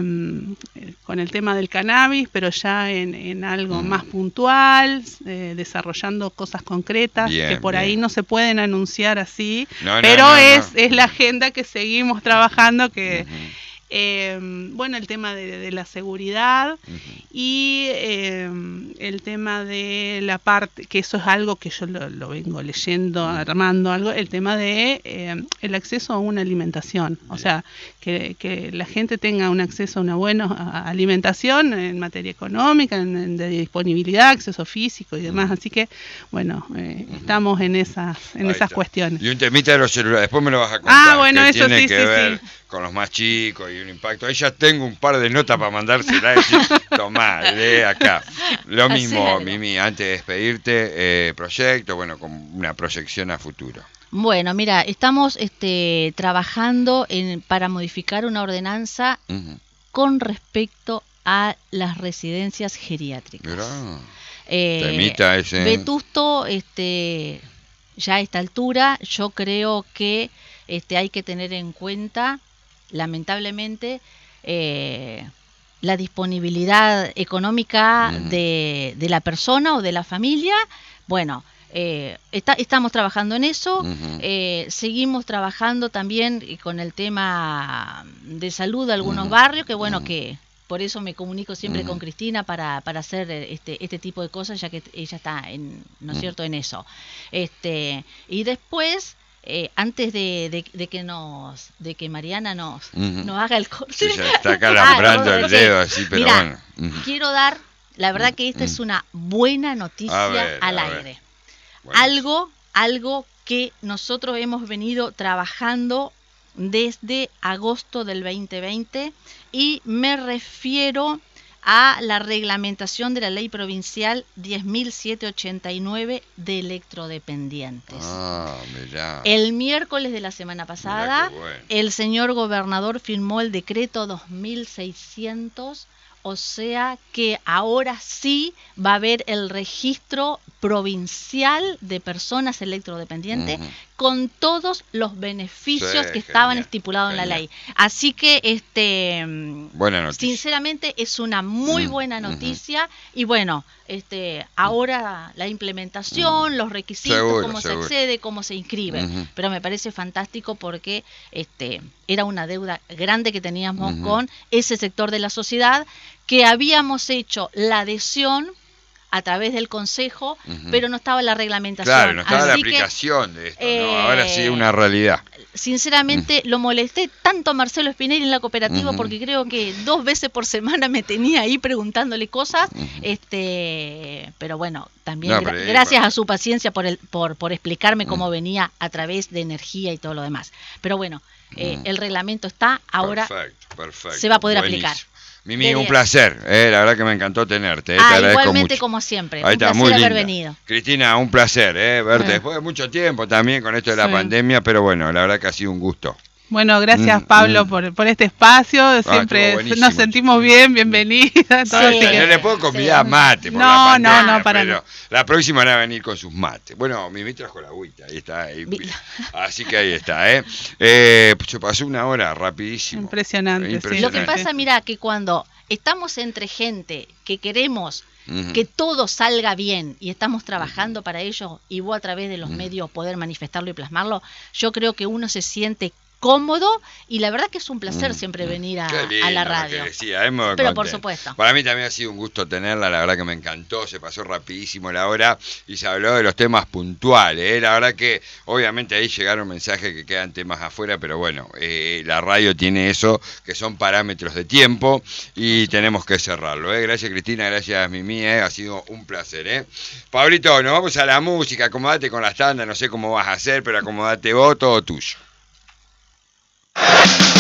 eh, con el tema del cannabis, pero ya en, en algo mm. más puntual, eh, desarrollando cosas concretas bien, que por bien. ahí no se pueden anunciar así, no, pero no, no, es, no. es la agenda que seguimos trabajando, que uh-huh. eh, bueno, el tema de, de la seguridad uh-huh. y eh, el tema de la parte, que eso es algo que yo lo, lo vengo leyendo, uh-huh. armando algo, el tema de eh, el acceso a una alimentación, o sea, que, que la gente tenga un acceso a una buena alimentación en materia económica, en, en de disponibilidad, acceso físico y demás, uh-huh. así que, bueno, eh, uh-huh. estamos en esas, en esas está. cuestiones. Y un temita de los celulares, después me lo vas a contar, ah, bueno, que eso tiene sí, que sí, ver sí. con los más chicos y un impacto. Ahí ya tengo un par de notas para mandársela y decir, tomá, lee acá. Lo mismo, Mimi, antes de despedirte, eh, proyecto, bueno, con una proyección a futuro. Bueno, mira, estamos este, trabajando en, para modificar una ordenanza uh-huh. con respecto a las residencias geriátricas. Eh, Temita ese. Vetusto, este, ya a esta altura, yo creo que este, hay que tener en cuenta, lamentablemente, eh, la disponibilidad económica uh-huh. de, de la persona o de la familia. Bueno, eh, está, estamos trabajando en eso, uh-huh. eh, seguimos trabajando también con el tema de salud de algunos uh-huh. barrios, que bueno, uh-huh. que por eso me comunico siempre uh-huh. con Cristina para, para hacer este, este tipo de cosas, ya que ella está, en, ¿no es uh-huh. cierto?, en eso. Este, y después... Eh, antes de, de, de que nos de que Mariana nos, uh-huh. nos haga el corte, sí, ya está calambrando ah, el dedo así, pero mirá, bueno. Uh-huh. Quiero dar, la verdad que esta uh-huh. es una buena noticia ver, al aire. Bueno. Algo, algo que nosotros hemos venido trabajando desde agosto del veinte veinte y me refiero a la reglamentación de la ley provincial diez mil setecientos ochenta y nueve de electrodependientes. Ah, mirá. El miércoles de la semana pasada, bueno. el señor gobernador firmó el decreto dos mil seiscientos, o sea que ahora sí va a haber el registro provincial de personas electrodependientes uh-huh. con todos los beneficios sí, que estaban genial, estipulados genial. en la ley. Así que este buena noticia. Sinceramente es una muy buena noticia uh-huh. y bueno, este ahora la implementación, uh-huh. los requisitos, seguro, cómo seguro. se accede, cómo se inscribe, uh-huh. pero me parece fantástico porque este era una deuda grande que teníamos uh-huh. con ese sector de la sociedad, que habíamos hecho la adhesión a través del consejo, uh-huh. pero no estaba la reglamentación. Claro, no estaba Así la que, aplicación de esto, eh, ¿no? Ahora sí es una realidad. sinceramente lo molesté tanto a Marcelo Spinelli en la cooperativa uh-huh. porque creo que dos veces por semana me tenía ahí preguntándole cosas, uh-huh. este, pero bueno, también no, gra- gracias bueno. a su paciencia por, el, por, por explicarme uh-huh. cómo venía a través de energía y todo lo demás. Pero bueno, eh, uh-huh. el reglamento está, ahora perfecto, perfecto. se va a poder Buenísimo. aplicar. Mimi, un placer, eh, la verdad que me encantó tenerte. Eh, ah, te igualmente mucho. como siempre, Ahí un está, placer muy haber linda. venido. Cristina, un placer eh, verte ah. después de mucho tiempo también con esto de la sí. pandemia, pero bueno, la verdad que ha sido un gusto. Bueno, gracias mm, Pablo mm. Por, por este espacio, siempre ah, nos sentimos bien, bienvenida. Todo sí, que... No le puedo convidar sí. mate por no, la pandemia, no, no, para pero no. La próxima van a venir con sus mates. Bueno, Mimi trajo la agüita, ahí está. Ahí, así que ahí está, ¿eh? eh se pasó una hora rapidísimo. Impresionante. Impresionante. Lo que pasa, mira, que cuando estamos entre gente que queremos uh-huh. que todo salga bien y estamos trabajando uh-huh. para ello y vos a través de los uh-huh. medios poder manifestarlo y plasmarlo, yo creo que uno se siente cómodo y la verdad que es un placer mm, siempre venir a, lindo, a la radio. Decía, pero contento. Por supuesto. Para mí también ha sido un gusto tenerla, la verdad que me encantó, se pasó rapidísimo la hora y se habló de los temas puntuales. ¿eh? La verdad que obviamente ahí llegaron mensajes que quedan temas afuera, pero bueno, eh, la radio tiene eso, que son parámetros de tiempo y tenemos que cerrarlo. ¿eh? Gracias Cristina, gracias Mimi, ¿eh? Ha sido un placer. ¿eh? Pablito, nos vamos a la música, acomodate con las tandas, no sé cómo vas a hacer, pero acomodate vos, todo tuyo.